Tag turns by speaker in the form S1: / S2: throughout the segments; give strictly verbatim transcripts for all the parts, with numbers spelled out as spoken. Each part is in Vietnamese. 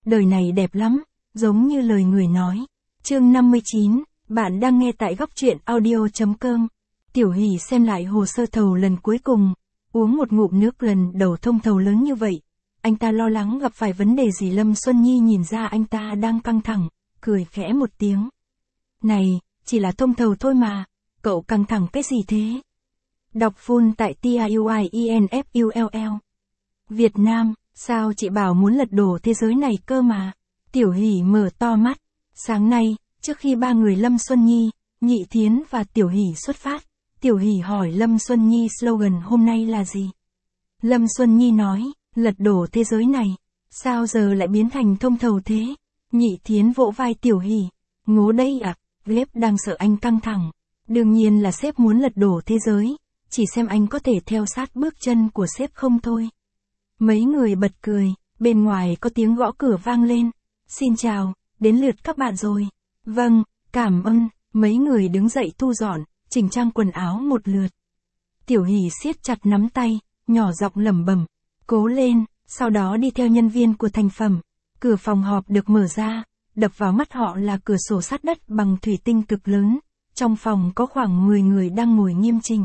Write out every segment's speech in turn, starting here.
S1: đời này đẹp lắm, giống như lời người nói. Chương năm mươi chín, bạn đang nghe tại góc truyện audio.com. Tiểu Hỷ xem lại hồ sơ thầu lần cuối cùng, uống một ngụm nước lần đầu thông thầu lớn như vậy. Anh ta lo lắng gặp phải vấn đề gì. Lâm Xuân Nhi nhìn ra anh ta đang căng thẳng, cười khẽ một tiếng. Này, chỉ là thông thầu thôi mà, cậu căng thẳng cái gì thế? Đọc full tại T I U I E N F U L L. Việt Nam, sao chị bảo muốn lật đổ thế giới này cơ mà? Tiểu Hỷ mở to mắt. Sáng nay, trước khi ba người Lâm Xuân Nhi, Nhị Thiến và Tiểu Hỷ xuất phát, Tiểu Hỷ hỏi Lâm Xuân Nhi slogan hôm nay là gì? Lâm Xuân Nhi nói, lật đổ thế giới này, sao giờ lại biến thành thông thầu thế? Nhị Thiến vỗ vai Tiểu Hỷ, ngố đây à, sếp đang sợ anh căng thẳng. Đương nhiên là sếp muốn lật đổ thế giới, chỉ xem anh có thể theo sát bước chân của sếp không thôi. Mấy người bật cười, bên ngoài có tiếng gõ cửa vang lên. Xin chào, đến lượt các bạn rồi. Vâng, cảm ơn, mấy người đứng dậy thu dọn, chỉnh trang quần áo một lượt. Tiểu Hỷ siết chặt nắm tay, nhỏ giọng lẩm bẩm, cố lên, sau đó đi theo nhân viên của thành phẩm. Cửa phòng họp được mở ra, đập vào mắt họ là cửa sổ sắt đất bằng thủy tinh cực lớn. Trong phòng có khoảng mười người đang ngồi nghiêm chỉnh.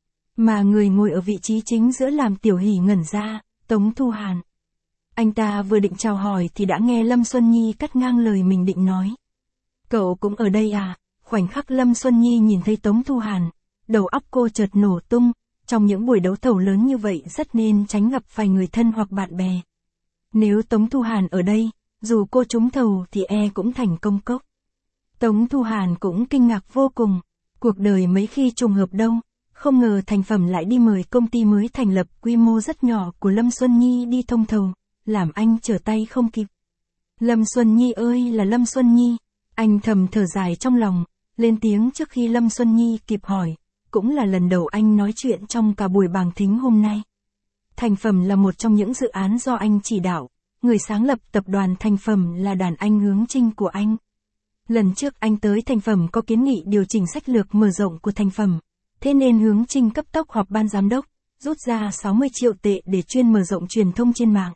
S1: Mà người ngồi ở vị trí chính giữa làm Tiểu Hỷ ngẩn ra, Tống Thu Hàn. Anh ta vừa định chào hỏi thì đã nghe Lâm Xuân Nhi cắt ngang lời mình định nói. Cậu cũng ở đây à? Khoảnh khắc Lâm Xuân Nhi nhìn thấy Tống Thu Hàn, đầu óc cô chợt nổ tung. Trong những buổi đấu thầu lớn như vậy rất nên tránh gặp phải người thân hoặc bạn bè. Nếu Tống Thu Hàn ở đây, dù cô trúng thầu thì e cũng thành công cốc. Tống Thu Hàn cũng kinh ngạc vô cùng. Cuộc đời mấy khi trùng hợp đâu, không ngờ thành phẩm lại đi mời công ty mới thành lập quy mô rất nhỏ của Lâm Xuân Nhi đi thông thầu, làm anh trở tay không kịp. Lâm Xuân Nhi ơi là Lâm Xuân Nhi, anh thầm thở dài trong lòng, lên tiếng trước khi Lâm Xuân Nhi kịp hỏi, cũng là lần đầu anh nói chuyện trong cả buổi bàng thính hôm nay. Thành phẩm là một trong những dự án do anh chỉ đạo, người sáng lập tập đoàn Thành phẩm là đàn anh Hướng Trinh của anh. Lần trước anh tới thành phẩm có kiến nghị điều chỉnh sách lược mở rộng của thành phẩm, thế nên Hướng Trinh cấp tốc họp ban giám đốc, rút ra sáu mươi triệu tệ để chuyên mở rộng truyền thông trên mạng.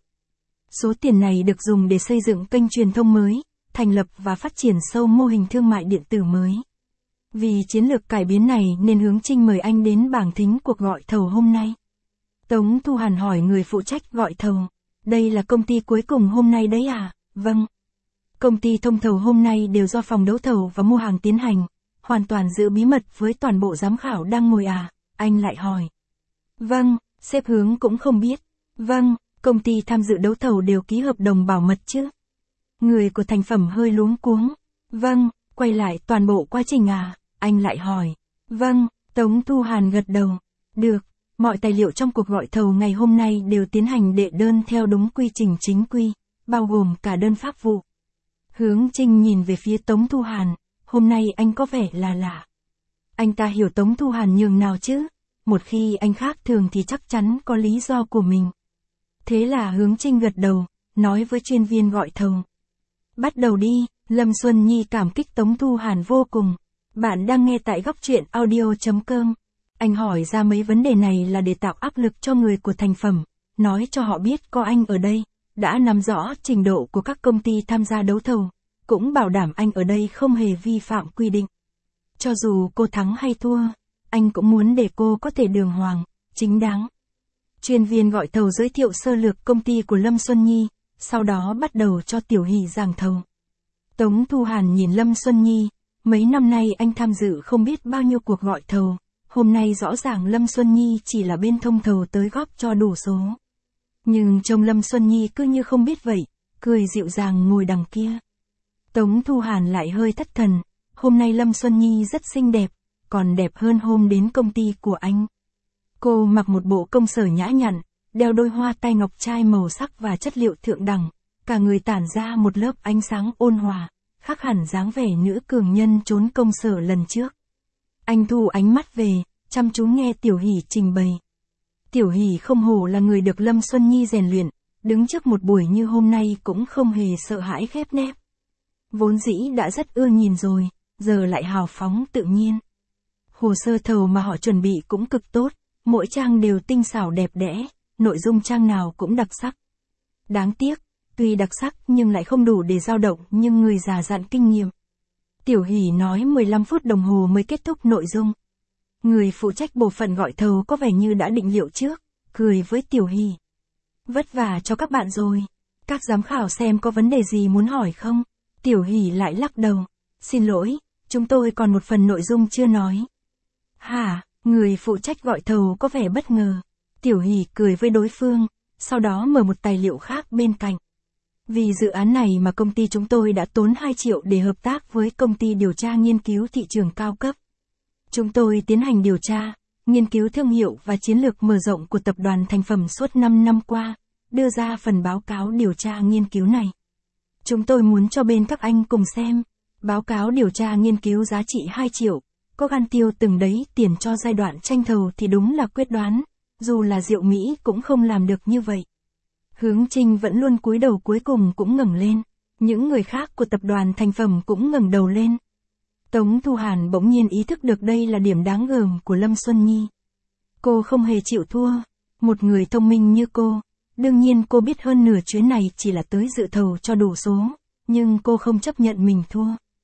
S1: Số tiền này được dùng để xây dựng kênh truyền thông mới, thành lập và phát triển sâu mô hình thương mại điện tử mới. Vì chiến lược cải biến này nên Hướng Trinh mời anh đến bảng thính cuộc gọi thầu hôm nay. Tống Thu Hàn hỏi người phụ trách gọi thầu, đây là công ty cuối cùng hôm nay đấy à? Vâng. Công ty thông thầu hôm nay đều do phòng đấu thầu và mua hàng tiến hành, hoàn toàn giữ bí mật với toàn bộ giám khảo đang ngồi à? Anh lại hỏi. Vâng, sếp Hướng cũng không biết. Vâng, công ty tham dự đấu thầu đều ký hợp đồng bảo mật chứ? Người của thành phẩm hơi luống cuống. Vâng, quay lại toàn bộ quá trình à? Anh lại hỏi. Vâng, Tống Thu Hàn gật đầu. Được, mọi tài liệu trong cuộc gọi thầu ngày hôm nay đều tiến hành đệ đơn theo đúng quy trình chính quy, bao gồm cả đơn pháp vụ. Hướng Trinh nhìn về phía Tống Thu Hàn, hôm nay anh có vẻ là lạ. Anh ta hiểu Tống Thu Hàn nhường nào chứ, một khi anh khác thường thì chắc chắn có lý do của mình. Thế là Hướng Trinh gật đầu, nói với chuyên viên gọi thầu. Bắt đầu đi, Lâm Xuân Nhi cảm kích Tống Thu Hàn vô cùng. Bạn đang nghe tại góc truyện audio.com. Anh hỏi ra mấy vấn đề này là để tạo áp lực cho người của thành phẩm, nói cho họ biết có anh ở đây, đã nắm rõ trình độ của các công ty tham gia đấu thầu, cũng bảo đảm anh ở đây không hề vi phạm quy định. Cho dù cô thắng hay thua, anh cũng muốn để cô có thể đường hoàng, chính đáng. Chuyên viên gọi thầu giới thiệu sơ lược công ty của Lâm Xuân Nhi, sau đó bắt đầu cho Tiểu Hỷ giảng thầu. Tống Thu Hàn nhìn Lâm Xuân Nhi, mấy năm nay anh tham dự không biết bao nhiêu cuộc gọi thầu, hôm nay rõ ràng Lâm Xuân Nhi chỉ là bên thông thầu tới góp cho đủ số. Nhưng trông Lâm Xuân Nhi cứ như không biết vậy, cười dịu dàng ngồi đằng kia. Tống Thu Hàn lại hơi thất thần, hôm nay Lâm Xuân Nhi rất xinh đẹp, còn đẹp hơn hôm đến công ty của anh. Cô mặc một bộ công sở nhã nhặn, đeo đôi hoa tai ngọc trai màu sắc và chất liệu thượng đẳng, cả người tản ra một lớp ánh sáng ôn hòa, khác hẳn dáng vẻ nữ cường nhân trốn công sở lần trước. Anh thu ánh mắt về, chăm chú nghe Tiểu Hỷ trình bày. Tiểu Hỷ không hổ là người được Lâm Xuân Nhi rèn luyện, đứng trước một buổi như hôm nay cũng không hề sợ hãi khép nép. Vốn dĩ đã rất ưa nhìn rồi, giờ lại hào phóng tự nhiên. Hồ sơ thầu mà họ chuẩn bị cũng cực tốt, mỗi trang đều tinh xảo đẹp đẽ, nội dung trang nào cũng đặc sắc. Đáng tiếc, tuy đặc sắc nhưng lại không đủ để dao động nhưng người già dặn kinh nghiệm. Tiểu Hỷ nói mười lăm phút đồng hồ mới kết thúc nội dung. Người phụ trách bộ phận gọi thầu có vẻ như đã định liệu trước, cười với Tiểu Hỷ. Vất vả cho các bạn rồi. Các giám khảo xem có vấn đề gì muốn hỏi không? Tiểu Hỷ lại lắc đầu. Xin lỗi, chúng tôi còn một phần nội dung chưa nói. Hả? Người phụ trách gọi thầu có vẻ bất ngờ. Tiểu Hỷ cười với đối phương, sau đó mở một tài liệu khác bên cạnh. Vì dự án này mà công ty chúng tôi đã tốn hai triệu để hợp tác với công ty điều tra nghiên cứu thị trường cao cấp. Chúng tôi tiến hành điều tra, nghiên cứu thương hiệu và chiến lược mở rộng của tập đoàn thành phẩm suốt năm năm qua, đưa ra phần báo cáo điều tra nghiên cứu này. Chúng tôi muốn cho bên các anh cùng xem. Báo cáo điều tra nghiên cứu giá trị hai triệu, có gan tiêu từng đấy tiền cho giai đoạn tranh thầu thì đúng là quyết đoán, dù là Diệu Mỹ cũng không làm được như vậy. Hướng Trinh vẫn luôn cúi đầu cuối cùng cũng ngẩng lên, những người khác của tập đoàn thành phẩm cũng ngẩng đầu lên. Tống Thu Hàn bỗng nhiên ý thức được đây là điểm đáng gờm của Lâm Xuân Nhi. Cô không hề chịu thua, một người thông minh như cô, đương nhiên cô biết hơn nửa chuyến này chỉ là tới dự thầu cho đủ số, nhưng cô không chấp nhận mình thua.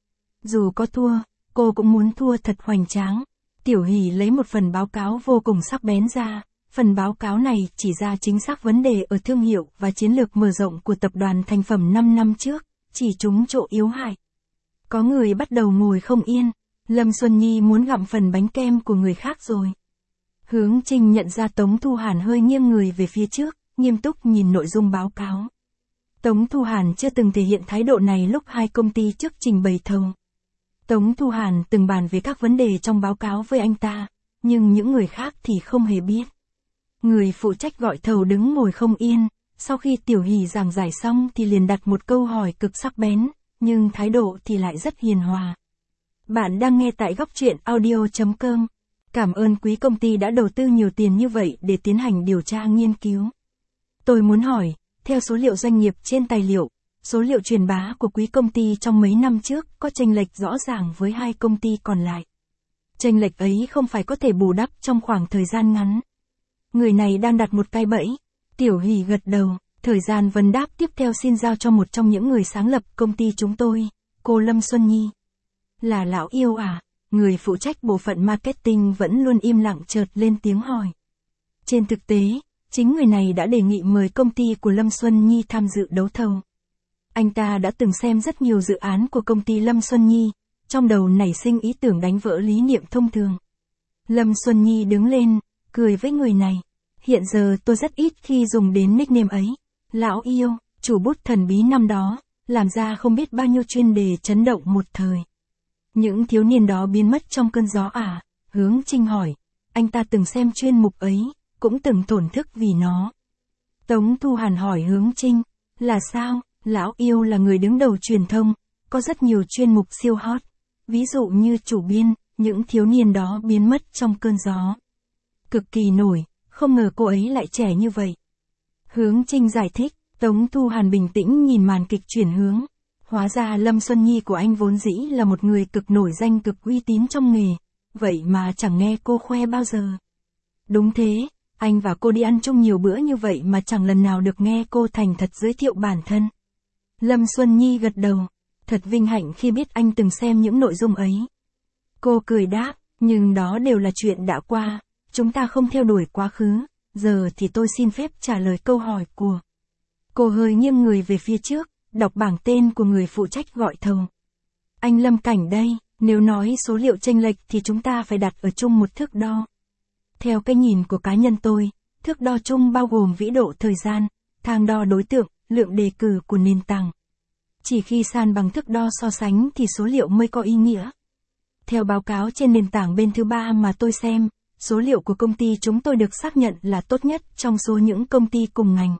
S1: Dù có thua, cô cũng muốn thua thật hoành tráng. Tiểu Hỷ lấy một phần báo cáo vô cùng sắc bén ra, phần báo cáo này chỉ ra chính xác vấn đề ở thương hiệu và chiến lược mở rộng của tập đoàn thành phẩm năm năm trước, chỉ trúng chỗ yếu hại. Có người bắt đầu ngồi không yên, Lâm Xuân Nhi muốn gặm phần bánh kem của người khác rồi. Hướng Trinh nhận ra Tống Thu Hàn hơi nghiêng người về phía trước, nghiêm túc nhìn nội dung báo cáo. Tống Thu Hàn chưa từng thể hiện thái độ này lúc hai công ty trước trình bày thầu. Tống Thu Hàn từng bàn về các vấn đề trong báo cáo với anh ta, nhưng những người khác thì không hề biết. Người phụ trách gọi thầu đứng ngồi không yên, sau khi Tiểu Hỷ giảng giải xong thì liền đặt một câu hỏi cực sắc bén, nhưng thái độ thì lại rất hiền hòa. Bạn đang nghe tại góc truyện audio chấm com. Cảm ơn quý công ty đã đầu tư nhiều tiền như vậy để tiến hành điều tra nghiên cứu. Tôi muốn hỏi, theo số liệu doanh nghiệp trên tài liệu, số liệu truyền bá của quý công ty trong mấy năm trước có chênh lệch rõ ràng với hai công ty còn lại. Chênh lệch ấy không phải có thể bù đắp trong khoảng thời gian ngắn. Người này đang đặt một cái bẫy. Tiểu Hỷ gật đầu, thời gian vấn đáp tiếp theo xin giao cho một trong những người sáng lập công ty chúng tôi, cô Lâm Xuân Nhi. Là lão yêu à? Người phụ trách bộ phận marketing vẫn luôn im lặng chợt lên tiếng hỏi. Trên thực tế, chính người này đã đề nghị mời công ty của Lâm Xuân Nhi tham dự đấu thầu. Anh ta đã từng xem rất nhiều dự án của công ty Lâm Xuân Nhi, trong đầu nảy sinh ý tưởng đánh vỡ lý niệm thông thường. Lâm Xuân Nhi đứng lên, cười với người này. Hiện giờ tôi rất ít khi dùng đến nickname ấy. Lão yêu, chủ bút thần bí năm đó, làm ra không biết bao nhiêu chuyên đề chấn động một thời. Những thiếu niên đó biến mất trong cơn gió à? Hướng Trinh hỏi. Anh ta từng xem chuyên mục ấy, cũng từng thổn thức vì nó. Tống Thu Hàn hỏi Hướng Trinh. Là sao? Lão yêu là người đứng đầu truyền thông, có rất nhiều chuyên mục siêu hot. Ví dụ như chủ biên, những thiếu niên đó biến mất trong cơn gió. Cực kỳ nổi, không ngờ cô ấy lại trẻ như vậy. Hướng Trinh giải thích, Tống Thu Hàn bình tĩnh nhìn màn kịch chuyển hướng. Hóa ra Lâm Xuân Nhi của anh vốn dĩ là một người cực nổi danh cực uy tín trong nghề, vậy mà chẳng nghe cô khoe bao giờ. Đúng thế, anh và cô đi ăn chung nhiều bữa như vậy mà chẳng lần nào được nghe cô thành thật giới thiệu bản thân. Lâm Xuân Nhi gật đầu, thật vinh hạnh khi biết anh từng xem những nội dung ấy. Cô cười đáp, nhưng đó đều là chuyện đã qua, chúng ta không theo đuổi quá khứ, giờ thì tôi xin phép trả lời câu hỏi của. Cô hơi nghiêng người về phía trước, đọc bảng tên của người phụ trách gọi thầu. Anh Lâm Cảnh đây, nếu nói số liệu chênh lệch thì chúng ta phải đặt ở chung một thước đo. Theo cái nhìn của cá nhân tôi, thước đo chung bao gồm vĩ độ thời gian, thang đo đối tượng, lượng đề cử của nền tảng. Chỉ khi san bằng thước đo so sánh thì số liệu mới có ý nghĩa. Theo báo cáo trên nền tảng bên thứ ba mà tôi xem, số liệu của công ty chúng tôi được xác nhận là tốt nhất trong số những công ty cùng ngành.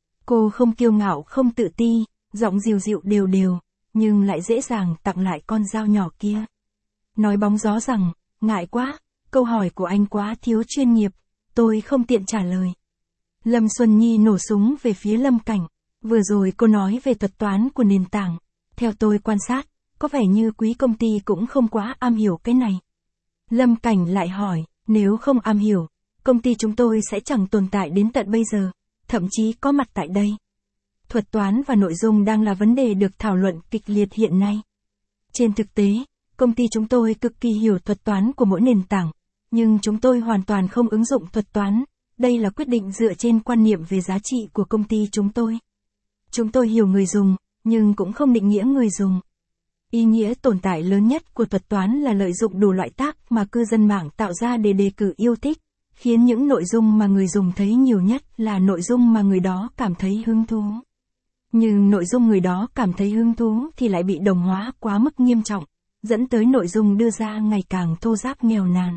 S1: Cô không kiêu ngạo không tự ti, giọng dịu dịu đều đều, nhưng lại dễ dàng tặng lại con dao nhỏ kia. Nói bóng gió rằng, ngại quá, câu hỏi của anh quá thiếu chuyên nghiệp, tôi không tiện trả lời. Lâm Xuân Nhi nổ súng về phía Lâm Cảnh. Vừa rồi cô nói về thuật toán của nền tảng. Theo tôi quan sát, có vẻ như quý công ty cũng không quá am hiểu cái này. Lâm Cảnh lại hỏi, nếu không am hiểu, công ty chúng tôi sẽ chẳng tồn tại đến tận bây giờ, thậm chí có mặt tại đây. thuật toán và nội dung đang là vấn đề được thảo luận kịch liệt hiện nay. Trên thực tế, công ty chúng tôi cực kỳ hiểu thuật toán của mỗi nền tảng, nhưng chúng tôi hoàn toàn không ứng dụng thuật toán. Đây là quyết định dựa trên quan niệm về giá trị của công ty chúng tôi. Chúng tôi hiểu người dùng, nhưng cũng không định nghĩa người dùng. Ý nghĩa tồn tại lớn nhất của thuật toán là lợi dụng đủ loại tác mà cư dân mạng tạo ra để đề cử yêu thích, khiến những nội dung mà người dùng thấy nhiều nhất là nội dung mà người đó cảm thấy hứng thú. Nhưng nội dung người đó cảm thấy hứng thú thì lại bị đồng hóa quá mức nghiêm trọng, dẫn tới nội dung đưa ra ngày càng thô ráp nghèo nàn.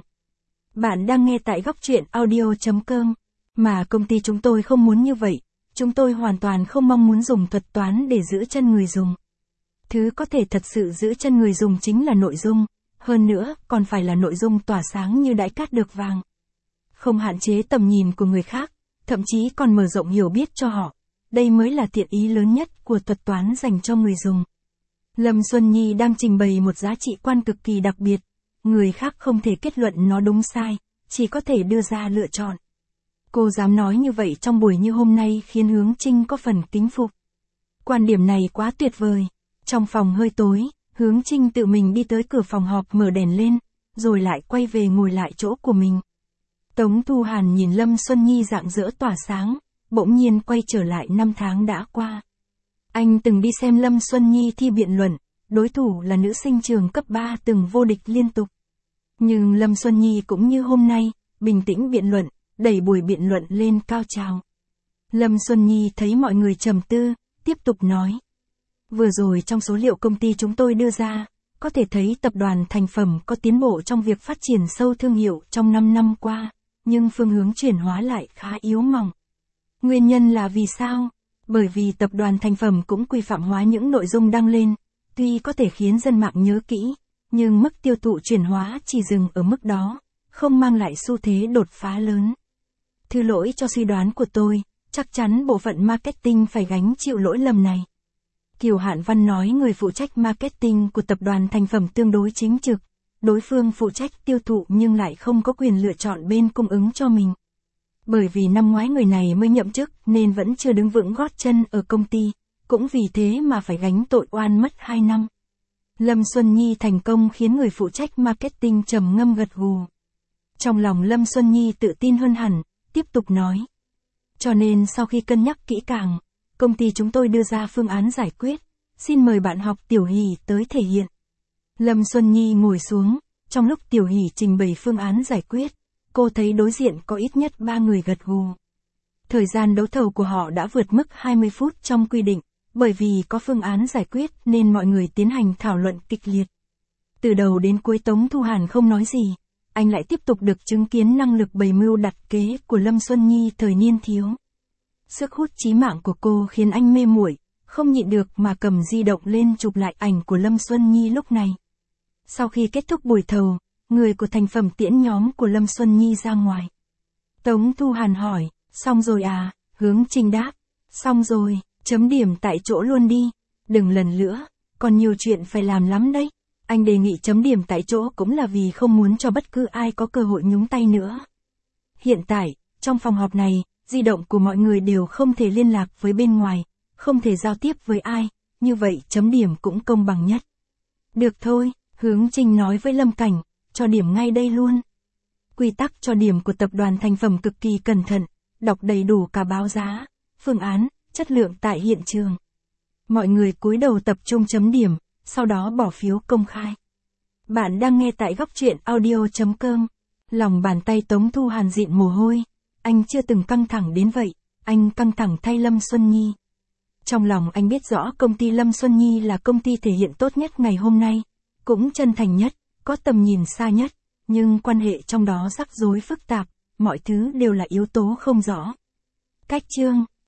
S1: Bạn đang nghe tại góc truyện audio chấm com, mà công ty chúng tôi không muốn như vậy, chúng tôi hoàn toàn không mong muốn dùng thuật toán để giữ chân người dùng. Thứ có thể thật sự giữ chân người dùng chính là nội dung, hơn nữa còn phải là nội dung tỏa sáng như đãi cát được vàng. Không hạn chế tầm nhìn của người khác, thậm chí còn mở rộng hiểu biết cho họ. Đây mới là thiện ý lớn nhất của thuật toán dành cho người dùng. Lâm Xuân Nhi đang trình bày một giá trị quan cực kỳ đặc biệt. Người khác không thể kết luận nó đúng sai, chỉ có thể đưa ra lựa chọn. Cô dám nói như vậy trong buổi như hôm nay khiến Hướng Trinh có phần kính phục. Quan điểm này quá tuyệt vời. Trong phòng hơi tối, Hướng Trinh tự mình đi tới cửa phòng họp mở đèn lên, rồi lại quay về ngồi lại chỗ của mình. Tống Thu Hàn nhìn Lâm Xuân Nhi rạng rỡ tỏa sáng, bỗng nhiên quay trở lại năm tháng đã qua. Anh từng đi xem Lâm Xuân Nhi thi biện luận, đối thủ là nữ sinh trường cấp ba từng vô địch liên tục. Nhưng Lâm Xuân Nhi cũng như hôm nay, bình tĩnh biện luận, đẩy buổi biện luận lên cao trào. Lâm Xuân Nhi thấy mọi người trầm tư, tiếp tục nói. Vừa rồi trong số liệu công ty chúng tôi đưa ra, có thể thấy tập đoàn Thành Phẩm có tiến bộ trong việc phát triển sâu thương hiệu trong năm năm qua, nhưng phương hướng chuyển hóa lại khá yếu mỏng. Nguyên nhân là vì sao? Bởi vì tập đoàn Thành Phẩm cũng quy phạm hóa những nội dung đăng lên, tuy có thể khiến dân mạng nhớ kỹ, nhưng mức tiêu thụ chuyển hóa chỉ dừng ở mức đó, không mang lại xu thế đột phá lớn. Thứ lỗi cho suy đoán của tôi, chắc chắn bộ phận marketing phải gánh chịu lỗi lầm này. Kiều Hạn Văn nói người phụ trách marketing của tập đoàn Thành Phẩm tương đối chính trực, đối phương phụ trách tiêu thụ nhưng lại không có quyền lựa chọn bên cung ứng cho mình. Bởi vì năm ngoái người này mới nhậm chức nên vẫn chưa đứng vững gót chân ở công ty, cũng vì thế mà phải gánh tội oan mất hai năm. Lâm Xuân Nhi thành công khiến người phụ trách marketing trầm ngâm gật gù. Trong lòng Lâm Xuân Nhi tự tin hơn hẳn, tiếp tục nói. Cho nên sau khi cân nhắc kỹ càng, công ty chúng tôi đưa ra phương án giải quyết, xin mời bạn học Tiểu Hỷ tới thể hiện. Lâm Xuân Nhi ngồi xuống, trong lúc Tiểu Hỷ trình bày phương án giải quyết, cô thấy đối diện có ít nhất ba người gật gù. Thời gian đấu thầu của họ đã vượt mức hai mươi phút trong quy định, bởi vì có phương án giải quyết nên mọi người tiến hành thảo luận kịch liệt. Từ đầu đến cuối Tống Thu Hàn không nói gì, anh lại tiếp tục được chứng kiến năng lực bày mưu đặt kế của Lâm Xuân Nhi thời niên thiếu. Sức hút chí mạng của cô khiến anh mê muội, không nhịn được mà cầm di động lên chụp lại ảnh của Lâm Xuân Nhi lúc này. Sau khi kết thúc buổi thầu, người của Thành Phẩm tiễn nhóm của Lâm Xuân Nhi ra ngoài. Tống Thu Hàn hỏi, xong rồi à? Hướng Trinh đáp, xong rồi, chấm điểm tại chỗ luôn đi, đừng lần nữa, còn nhiều chuyện phải làm lắm đấy. Anh đề nghị chấm điểm tại chỗ cũng là vì không muốn cho bất cứ ai có cơ hội nhúng tay nữa. Hiện tại, trong phòng họp này, di động của mọi người đều không thể liên lạc với bên ngoài, không thể giao tiếp với ai, như vậy chấm điểm cũng công bằng nhất. Được thôi, Hướng Trinh nói với Lâm Cảnh, cho điểm ngay đây luôn. Quy tắc cho điểm của tập đoàn Thành Phẩm cực kỳ cẩn thận, đọc đầy đủ cả báo giá, phương án, chất lượng tại hiện trường. Mọi người cúi đầu tập trung chấm điểm, sau đó bỏ phiếu công khai. Bạn đang nghe tại góc truyện audio chấm com. Lòng bàn tay Tống Thu Hàn dịn mồ hôi. Anh chưa từng căng thẳng đến vậy, anh căng thẳng thay Lâm Xuân Nhi. Trong lòng anh biết rõ công ty Lâm Xuân Nhi là công ty thể hiện tốt nhất ngày hôm nay, cũng chân thành nhất, có tầm nhìn xa nhất, nhưng quan hệ trong đó rắc rối phức tạp, mọi thứ đều là yếu tố không rõ. Cách chương